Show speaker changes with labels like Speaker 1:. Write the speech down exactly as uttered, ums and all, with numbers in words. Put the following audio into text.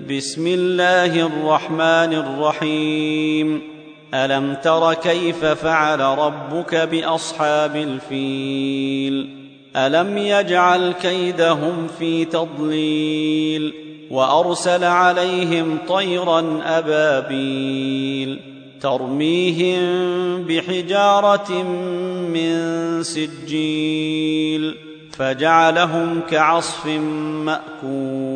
Speaker 1: بسم الله الرحمن الرحيم. ألم تر كيف فعل ربك بأصحاب الفيل؟ ألم يجعل كيدهم في تضليل وأرسل عليهم طيرا أبابيل ترميهم بحجارة من سجيل فجعلهم كعصف مأكول.